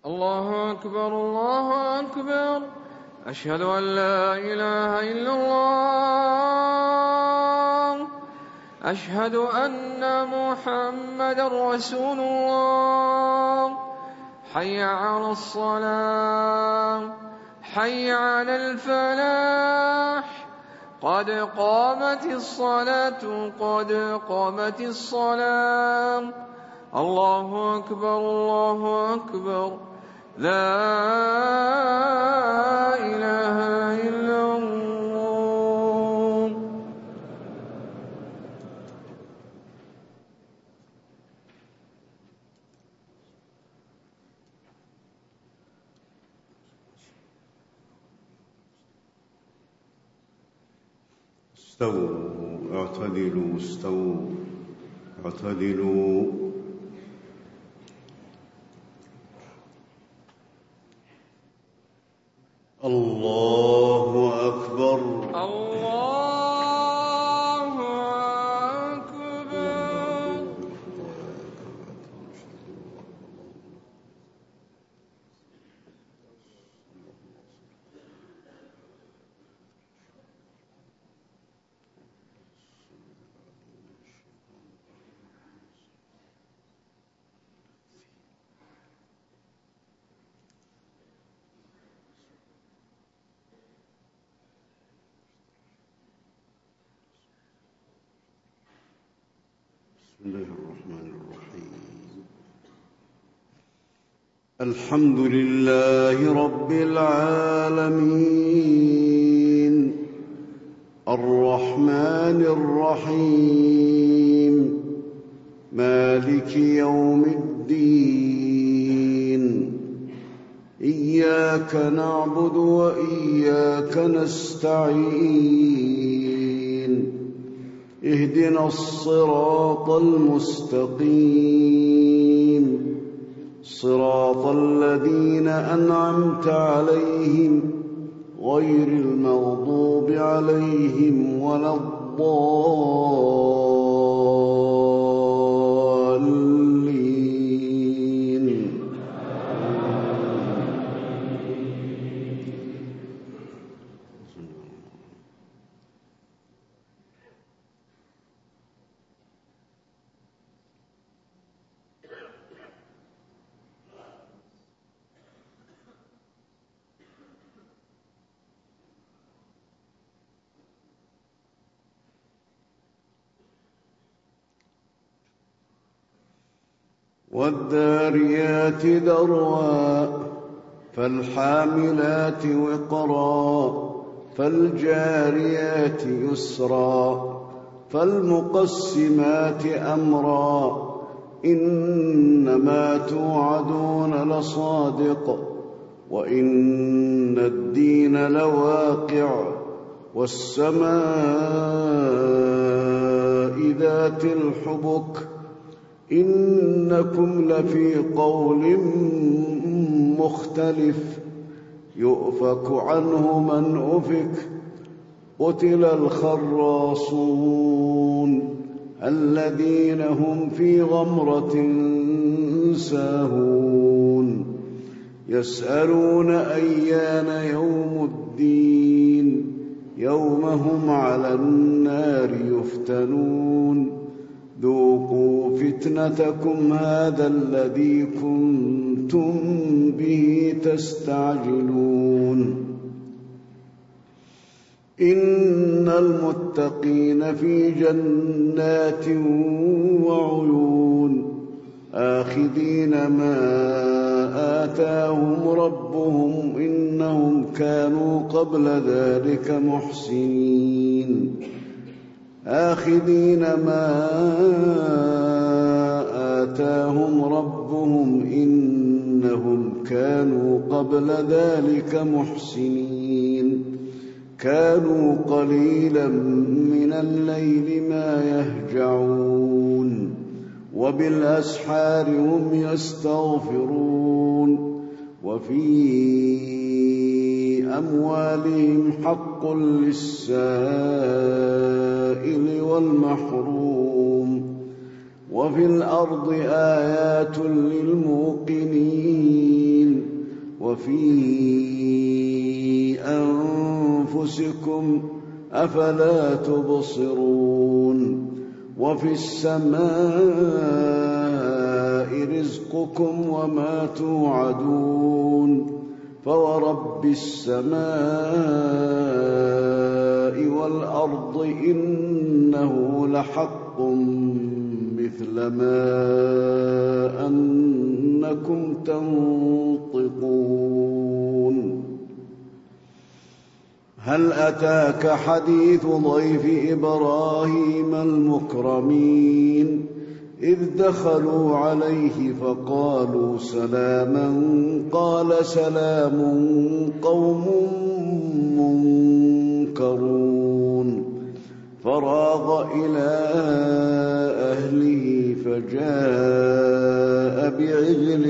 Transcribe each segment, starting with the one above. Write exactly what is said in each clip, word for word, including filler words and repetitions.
الله أكبر الله أكبر. أشهد أن لا إله إلا الله. أشهد أن محمدا رسول الله. حي على الصلاة، حي على الفلاح، قد قامت الصلاة قد قامت الصلاة. الله أكبر الله أكبر. لا إله إلا الله. استووا اعتدلوا استووا اعتدلوا. الله أكبر الله أكبر. بسم الله الرحمن الرحيم. الحمد لله رب العالمين، الرحمن الرحيم، مالك يوم الدين. إياك نعبد وإياك نستعين. اهدنا الصراط المستقيم، صراط الذين أنعمت عليهم غير المغضوب عليهم ولا الضالين. والذاريات ذروا فالحاملات وقرا فالجاريات يسرا فالمقسمات أمرا إنما توعدون لصادق وإن الدين لواقع والسماء ذات الحبك إنكم لفي قول مختلف يؤفك عنه من أفك قتل الخراصون الذين هم في غمرة ساهون يسألون أيان يوم الدين يوم هم على النار يفتنون ذوقوا فتنتكم هذا الذي كنتم به تستعجلون. إن المتقين في جنات وعيون آخذين ما آتاهم ربهم إنهم كانوا قبل ذلك محسنين آخذين ما آتاهم ربهم إنهم كانوا قبل ذلك محسنين كانوا قليلا من الليل ما يهجعون وبالأسحار هم يستغفرون وفي أموالهم حق للسائل والمحروم وفي الأرض آيات للموقنين وفي أنفسكم أفلا تبصرون وفي السماء رزقكم وما توعدون فورب السماء والأرض إنه لحق مثل ما أنكم تنطقون هل أتاك حديث ضيف إبراهيم المكرمين إذ دخلوا عليه فقالوا سلاما قال سلام قوم منكرون فراغ إلى أهله فجاء بعجل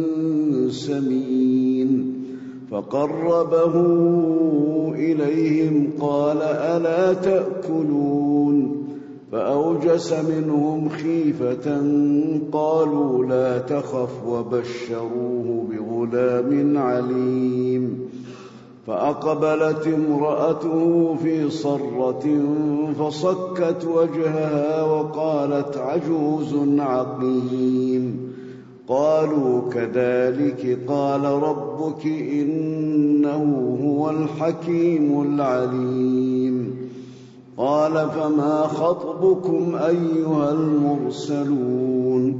سمين فقربه إليهم قال ألا تأكلون فأوجس منهم خيفة قالوا لا تخف وبشروه بغلام عليم فأقبلت امرأته في صرة فصكت وجهها وقالت عجوز عقيم قالوا كذلك قال ربك إنه هو الحكيم العليم قال فما خطبكم أيها المرسلون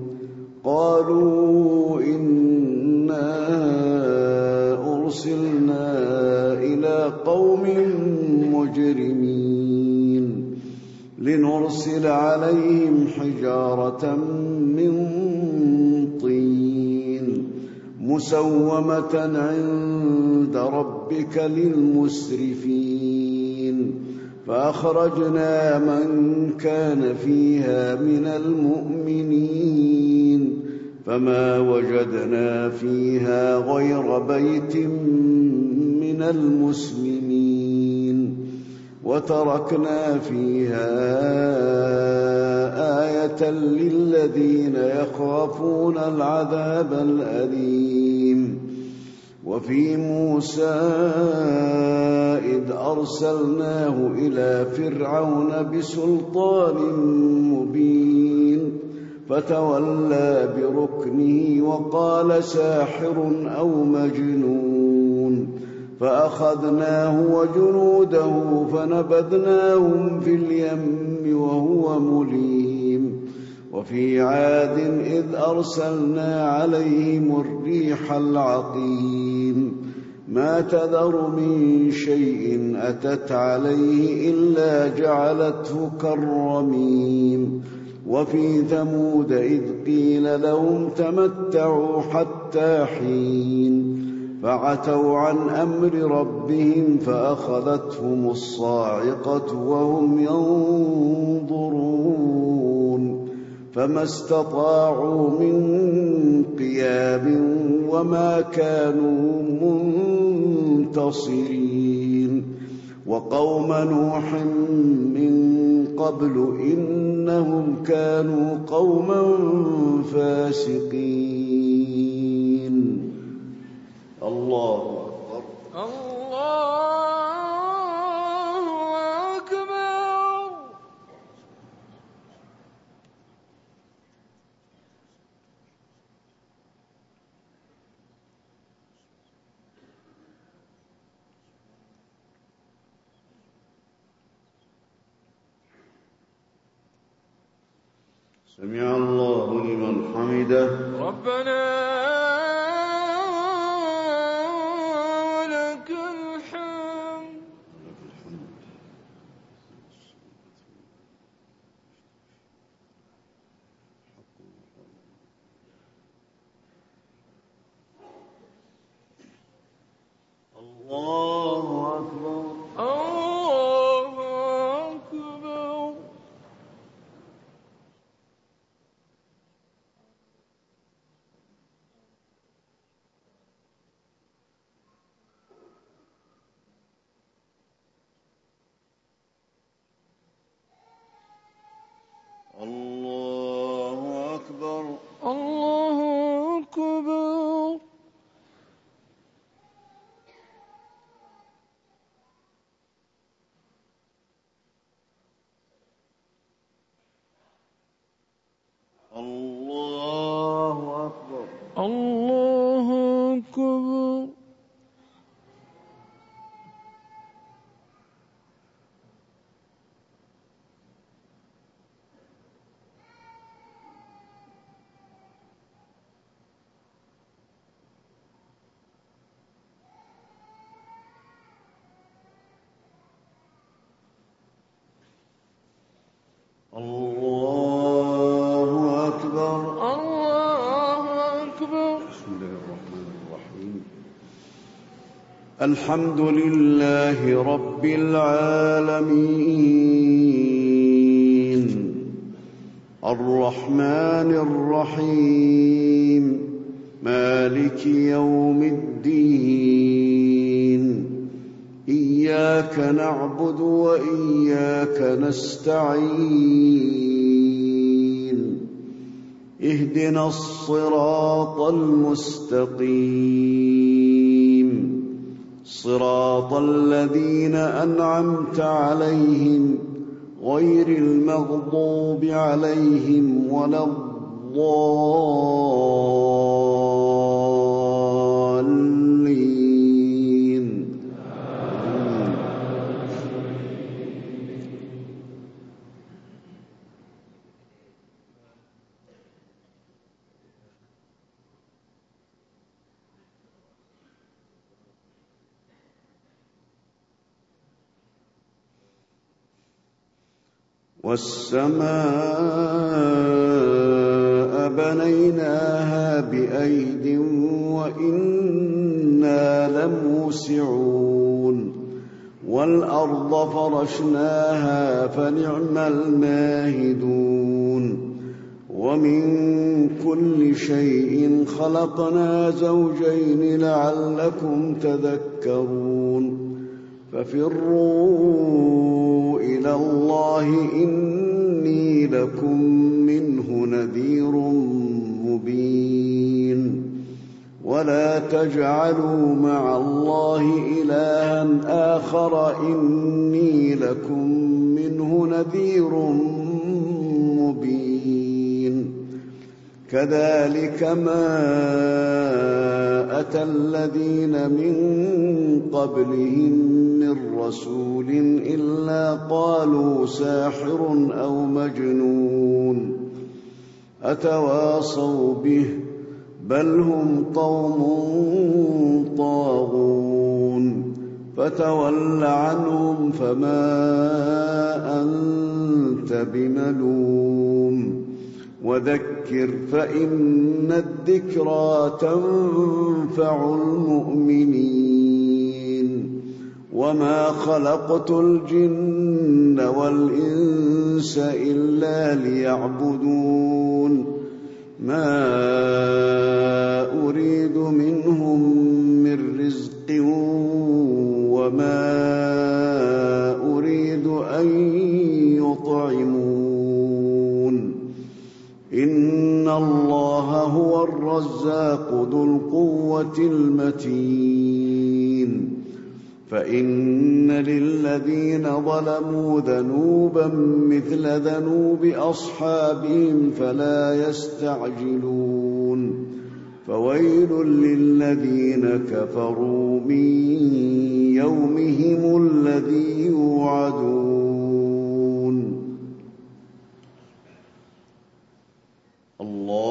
قالوا إنا أرسلنا إلى قوم مجرمين لنرسل عليهم حجارة من طين مسومة عند ربك للمسرفين فأخرجنا من كان فيها من المؤمنين فما وجدنا فيها غير بيت من المسلمين وتركنا فيها آية للذين يخافون العذاب الأليم وفي موسى إذ أرسلناه إلى فرعون بسلطان مبين فتولى بركنه وقال ساحر أو مجنون فأخذناه وجنوده فنبذناهم في اليم وهو مليم وفي عاد إذ أرسلنا عليهم الريح العقيم ما تذر من شيء أتت عليه إلا جعلته كالرميم وفي ثمود إذ قيل لهم تمتعوا حتى حين فعتوا عن أمر ربهم فأخذتهم الصاعقة وهم ينظرون فما استطاعوا من قيام وما كانوا منتصرين وقوم نوح من قبل إنهم كانوا قوما فاسقين الله أكبر الله أكبر سمع الله لمن حمده ربنا ولك الحمد الله أكبر الله أكبر الله أكبر. الله أكبر. الله أكبر. الله أكبر. بسم الله الرحمن الرحيم. الحمد لله رب العالمين الرحمن الرحيم مالك يوم الدين إياك نعبد وإياك نستعين اهدنا الصراط المستقيم صراط الذين أنعمت عليهم غير المغضوب عليهم ولا الضالين. والسماء بنيناها بأيد وإنا لموسعون والأرض فرشناها فنعم الماهدون ومن كل شيء خلقنا زوجين لعلكم تذكرون ففروا إلى الله إني لكم منه نذير مبين ولا تجعلوا مع الله إلها آخر إني لكم منه نذير مبين كذلك ما أتى الذين من قبلهم من رسول إلا قالوا ساحر أو مجنون أتواصوا به بل هم قوم طاغون فتول عنهم فما أنت بملوم وذكر فإن الذكرى تنفع المؤمنين وما خلقت الجن والإنس إلا ليعبدون ما أريد منهم من رزق وما أريد أن يطعمون إن الله هو الرزاق ذو القوة المتين فإن للذين ظلموا ذنوبا مثل ذنوب أصحابهم فلا يستعجلون فويل للذين كفروا من يومهم الذي يوعدون. الله